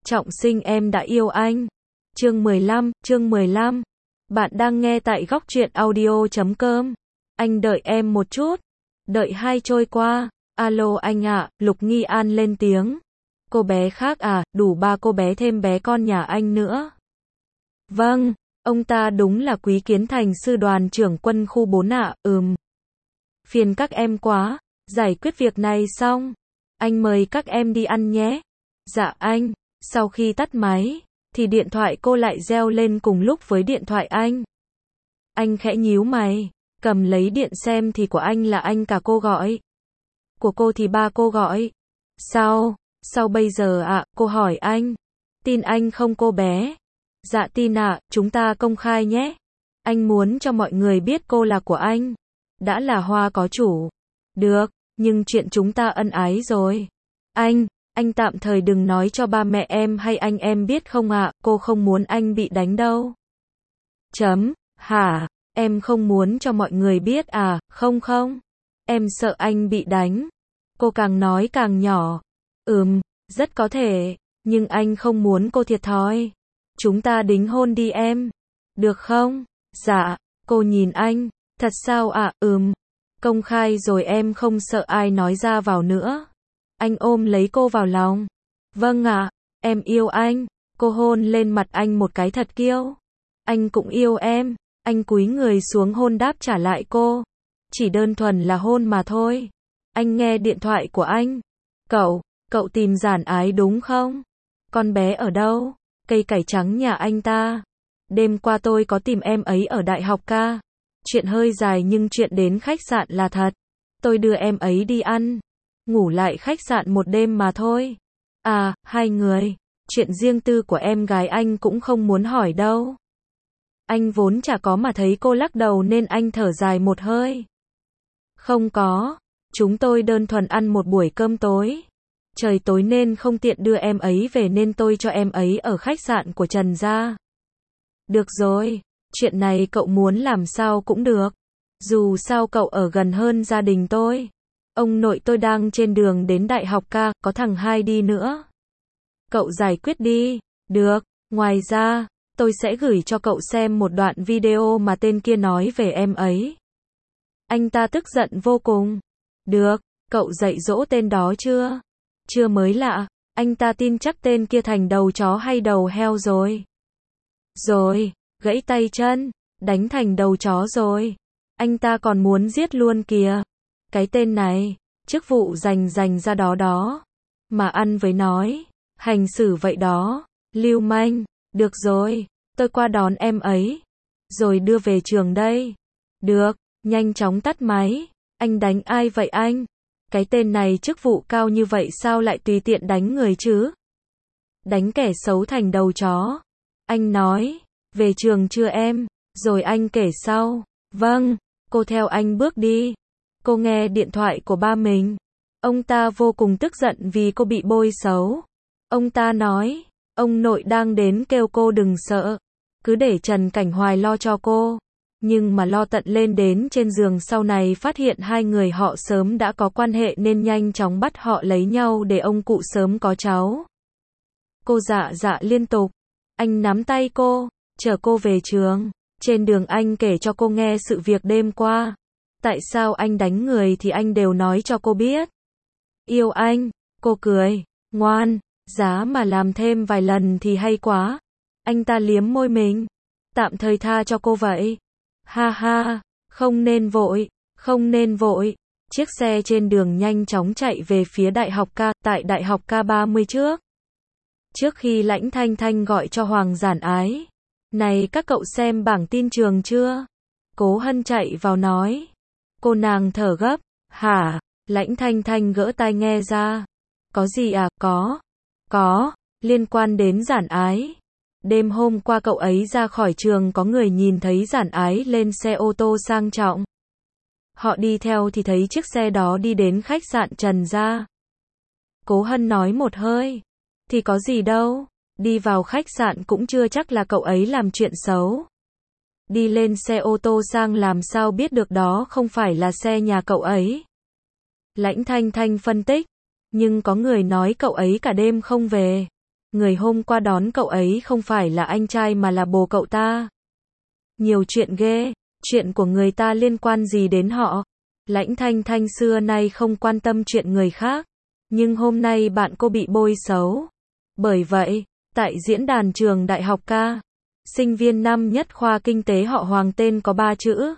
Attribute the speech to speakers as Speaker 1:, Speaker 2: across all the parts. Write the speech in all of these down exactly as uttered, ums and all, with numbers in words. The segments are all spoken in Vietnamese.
Speaker 1: Trọng sinh em đã yêu anh. Chương mười lăm, chương mười lăm. Bạn đang nghe tại góc truyện audio chấm com. Anh đợi em một chút. Đợi hai trôi qua. Alo anh ạ, Lục Nghi An lên tiếng. Cô bé khác à, đủ ba cô bé thêm bé con nhà anh nữa. Vâng, ông ta đúng là Quý Kiến Thành sư đoàn trưởng quân khu bốn ạ, ừm. Phiền các em quá, giải quyết việc này xong. Anh mời các em đi ăn nhé. Dạ anh. Sau khi tắt máy, thì điện thoại cô lại reo lên cùng lúc với điện thoại anh. Anh khẽ nhíu mày, cầm lấy điện xem thì của anh là anh cả cô gọi. Của cô thì ba cô gọi. Sao? Sao bây giờ ạ? À? Cô hỏi anh. Tin anh không cô bé? Dạ tin ạ, à, chúng ta công khai nhé. Anh muốn cho mọi người biết cô là của anh. Đã là Hoa có chủ. Được, nhưng chuyện chúng ta ân ái rồi. Anh, anh tạm thời đừng nói cho ba mẹ em hay anh em biết không ạ, à? Cô không muốn anh bị đánh đâu. Chấm, hả? Em không muốn cho mọi người biết à? Không không. Em sợ anh bị đánh. Cô càng nói càng nhỏ. Ừm, rất có thể, nhưng anh không muốn cô thiệt thòi. Chúng ta đính hôn đi em. Được không? Dạ, cô nhìn anh. Thật sao ạ? À? Ừm. Công khai rồi em không sợ ai nói ra vào nữa. Anh ôm lấy cô vào lòng. Vâng ạ, à, em yêu anh. Cô hôn lên mặt anh một cái thật kiêu. Anh cũng yêu em. Anh cúi người xuống hôn đáp trả lại cô. Chỉ đơn thuần là hôn mà thôi. Anh nghe điện thoại của anh. Cậu, cậu tìm Giản Ái đúng không? Con bé ở đâu? Cây cải trắng nhà anh ta. Đêm qua tôi có tìm em ấy ở đại học ca. Chuyện hơi dài nhưng chuyện đến khách sạn là thật. Tôi đưa em ấy đi ăn. Ngủ lại khách sạn một đêm mà thôi. À, hai người. Chuyện riêng tư của em gái anh cũng không muốn hỏi đâu. Anh vốn chả có mà thấy cô lắc đầu nên anh thở dài một hơi. Không có. Chúng tôi đơn thuần ăn một buổi cơm tối. Trời tối nên không tiện đưa em ấy về nên tôi cho em ấy ở khách sạn của Trần gia. Được rồi. Chuyện này cậu muốn làm sao cũng được. Dù sao cậu ở gần hơn gia đình tôi. Ông nội tôi đang trên đường đến đại học ca, có thằng hai đi nữa. Cậu giải quyết đi. Được. Ngoài ra, tôi sẽ gửi cho cậu xem một đoạn video mà tên kia nói về em ấy. Anh ta tức giận vô cùng. Được. Cậu dạy dỗ tên đó chưa? Chưa mới lạ. Anh ta tin chắc tên kia thành đầu chó hay đầu heo rồi. Rồi. Gãy tay chân. Đánh thành đầu chó rồi. Anh ta còn muốn giết luôn kìa. Cái tên này, chức vụ dành dành ra đó đó. Mà ăn với nói, hành xử vậy đó. Lưu manh. Được rồi, tôi qua đón em ấy. Rồi đưa về trường đây. Được, nhanh chóng tắt máy. Anh đánh ai vậy anh? Cái tên này chức vụ cao như vậy sao lại tùy tiện đánh người chứ? Đánh kẻ xấu thành đầu chó. Anh nói, về trường chưa em? Rồi anh kể sau. Vâng, cô theo anh bước đi. Cô nghe điện thoại của ba mình. Ông ta vô cùng tức giận vì cô bị bôi xấu. Ông ta nói, ông nội đang đến kêu cô đừng sợ. Cứ để Trần Cảnh Hoài lo cho cô. Nhưng mà lo tận lên đến trên giường sau này phát hiện hai người họ sớm đã có quan hệ nên nhanh chóng bắt họ lấy nhau để ông cụ sớm có cháu. Cô dạ dạ liên tục. Anh nắm tay cô, chở cô về trường. Trên đường anh kể cho cô nghe sự việc đêm qua. Tại sao anh đánh người thì anh đều nói cho cô biết. Yêu anh, cô cười, ngoan, giá mà làm thêm vài lần thì hay quá. Anh ta liếm môi mình, tạm thời tha cho cô vậy. Ha ha, không nên vội, không nên vội. Chiếc xe trên đường nhanh chóng chạy về phía đại học ca, tại đại học ca ba mươi trước. Trước khi Lãnh Thanh Thanh gọi cho Hoàng Giản Ái. Này các cậu xem bảng tin trường chưa? Cố Hân chạy vào nói. Cô nàng thở gấp. Hả? Lãnh Thanh Thanh gỡ tai nghe ra. Có gì à? Có. Có. Liên quan đến Giản Ái. Đêm hôm qua cậu ấy ra khỏi trường có người nhìn thấy Giản Ái lên xe ô tô sang trọng. Họ đi theo thì thấy chiếc xe đó đi đến khách sạn Trần gia. Cố Hân nói một hơi. Thì có gì đâu. Đi vào khách sạn cũng chưa chắc là cậu ấy làm chuyện xấu. Đi lên xe ô tô sang làm sao biết được đó không phải là xe nhà cậu ấy. Lãnh Thanh Thanh phân tích. Nhưng có người nói cậu ấy cả đêm không về. Người hôm qua đón cậu ấy không phải là anh trai mà là bồ cậu ta. Nhiều chuyện ghê, chuyện của người ta liên quan gì đến họ? Lãnh Thanh Thanh xưa nay không quan tâm chuyện người khác, nhưng hôm nay bạn cô bị bôi xấu. Bởi vậy, tại diễn đàn trường đại học ca, sinh viên năm nhất khoa kinh tế họ Hoàng tên có ba chữ.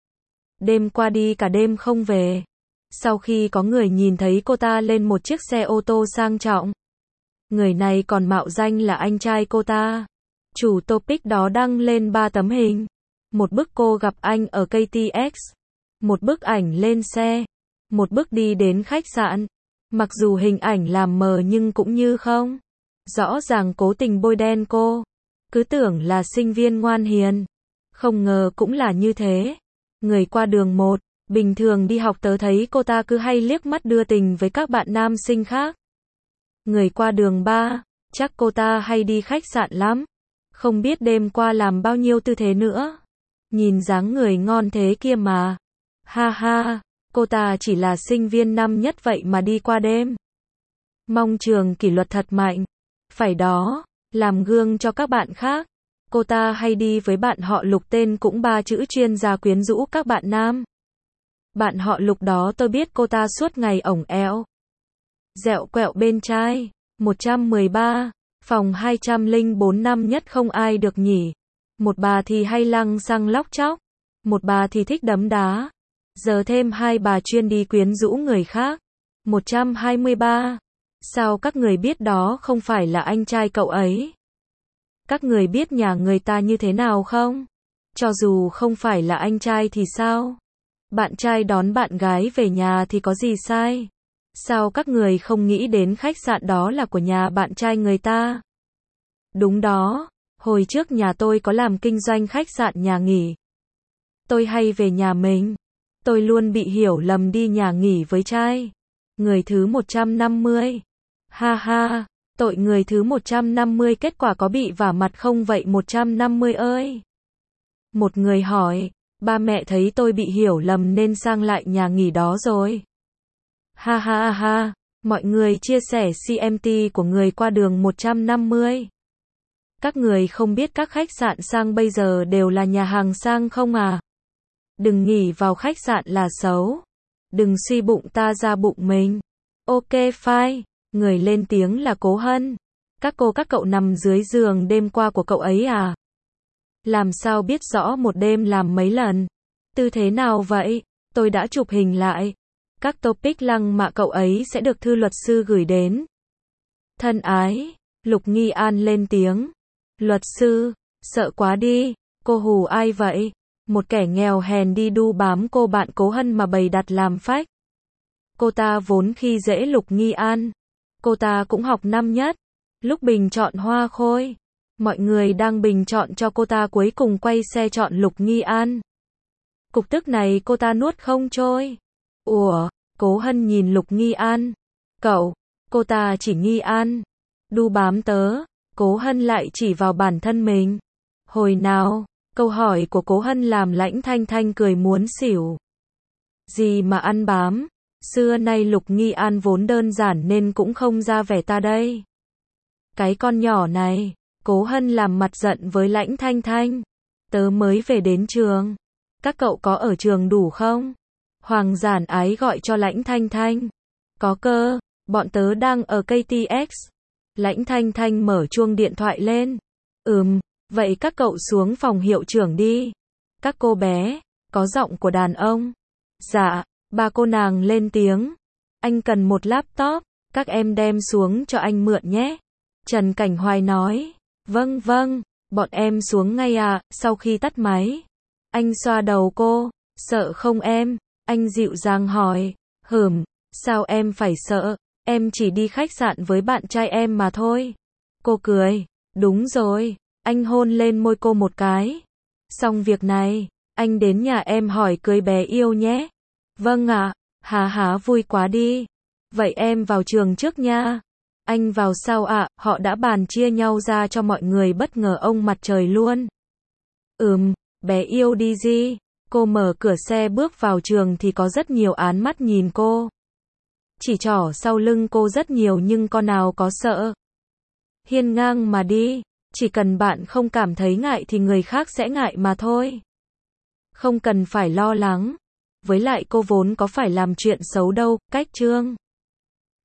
Speaker 1: Đêm qua đi cả đêm không về. Sau khi có người nhìn thấy cô ta lên một chiếc xe ô tô sang trọng, người này còn mạo danh là anh trai cô ta. Chủ topic đó đăng lên ba tấm hình. Một bức cô gặp anh ở ca tê ích, một bức ảnh lên xe, một bức đi đến khách sạn. Mặc dù hình ảnh làm mờ nhưng cũng như không. Rõ ràng cố tình bôi đen cô. Cứ tưởng là sinh viên ngoan hiền. Không ngờ cũng là như thế. Người qua đường một, bình thường đi học tớ thấy cô ta cứ hay liếc mắt đưa tình với các bạn nam sinh khác. Người qua đường ba, chắc cô ta hay đi khách sạn lắm. Không biết đêm qua làm bao nhiêu tư thế nữa. Nhìn dáng người ngon thế kia mà. Ha ha, cô ta chỉ là sinh viên năm nhất vậy mà đi qua đêm. Mong trường kỷ luật thật mạnh. Phải đó, làm gương cho các bạn khác. Cô ta hay đi với bạn họ Lục tên cũng ba chữ chuyên gia quyến rũ các bạn nam. Bạn họ Lục đó tôi biết cô ta suốt ngày ổng eo. Dẹo quẹo bên trai. một trăm mười ba, phòng hai trăm lẻ bốn năm nhất không ai được nhỉ. Một bà thì hay lăng xăng lóc chóc. Một bà thì thích đấm đá. Giờ thêm hai bà chuyên đi quyến rũ người khác. một trăm hai mươi ba. Sao các người biết đó không phải là anh trai cậu ấy? Các người biết nhà người ta như thế nào không? Cho dù không phải là anh trai thì sao? Bạn trai đón bạn gái về nhà thì có gì sai? Sao các người không nghĩ đến khách sạn đó là của nhà bạn trai người ta? Đúng đó, hồi trước nhà tôi có làm kinh doanh khách sạn nhà nghỉ. Tôi hay về nhà mình. Tôi luôn bị hiểu lầm đi nhà nghỉ với trai. Người thứ một trăm năm mươi. Ha ha, tội người thứ một trăm năm mươi kết quả có bị vả mặt không vậy một trăm năm mươi ơi? Một người hỏi, ba mẹ thấy tôi bị hiểu lầm nên sang lại nhà nghỉ đó rồi. Ha ha ha ha, mọi người chia sẻ xê em tê của người qua đường một trăm năm mươi. Các người không biết các khách sạn sang bây giờ đều là nhà hàng sang không à? Đừng nghỉ vào khách sạn là xấu. Đừng suy bụng ta ra bụng mình. Ok fine. Người lên tiếng là Cố Hân. Các cô các cậu nằm dưới giường đêm qua của cậu ấy à? Làm sao biết rõ một đêm làm mấy lần? Tư thế nào vậy? Tôi đã chụp hình lại. Các topic lăng mạ cậu ấy sẽ được thư luật sư gửi đến. Thân ái, Lục Nghi An lên tiếng. Luật sư, sợ quá đi, cô hù ai vậy? Một kẻ nghèo hèn đi đu bám cô bạn Cố Hân mà bày đặt làm phách. Cô ta vốn khi dễ Lục Nghi An. Cô ta cũng học năm nhất. Lúc bình chọn hoa khôi, mọi người đang bình chọn cho cô ta cuối cùng quay xe chọn Lục Nghi An. Cục tức này cô ta nuốt không trôi. Ủa, Cố Hân nhìn Lục Nghi An. Cậu, cô ta chỉ Nghi An. Đu bám tớ. Cố Hân lại chỉ vào bản thân mình. Hồi nào, câu hỏi của Cố Hân làm Lãnh Thanh Thanh cười muốn xỉu. Gì mà ăn bám? Xưa nay Lục Nghi An vốn đơn giản nên cũng không ra vẻ ta đây. Cái con nhỏ này, Cố Hân làm mặt giận với Lãnh Thanh Thanh. Tớ mới về đến trường. Các cậu có ở trường đủ không? Hoàng giản ái gọi cho Lãnh Thanh Thanh. Có cơ, bọn tớ đang ở ca tê ích. Lãnh Thanh Thanh mở chuông điện thoại lên. Ừm, vậy các cậu xuống phòng hiệu trưởng đi. Các cô bé, có giọng của đàn ông. Dạ, ba cô nàng lên tiếng. Anh cần một laptop, các em đem xuống cho anh mượn nhé. Trần Cảnh Hoài nói. Vâng vâng, bọn em xuống ngay à, sau khi tắt máy. Anh xoa đầu cô. Sợ không em? Anh dịu dàng hỏi. Hửm, sao em phải sợ? Em chỉ đi khách sạn với bạn trai em mà thôi. Cô cười. Đúng rồi. Anh hôn lên môi cô một cái. Xong việc này, anh đến nhà em hỏi cưới bé yêu nhé. Vâng ạ. À, há há vui quá đi. Vậy em vào trường trước nha. Anh vào sau ạ. À, họ đã bàn chia nhau ra cho mọi người bất ngờ ông mặt trời luôn. Ừm, bé yêu đi gì? Cô mở cửa xe bước vào trường thì có rất nhiều án mắt nhìn cô. Chỉ trỏ sau lưng cô rất nhiều nhưng con nào có sợ. hiên ngang mà đi. Chỉ cần bạn không cảm thấy ngại thì người khác sẽ ngại mà thôi. Không cần phải lo lắng. Với lại cô vốn có phải làm chuyện xấu đâu, cách Trương.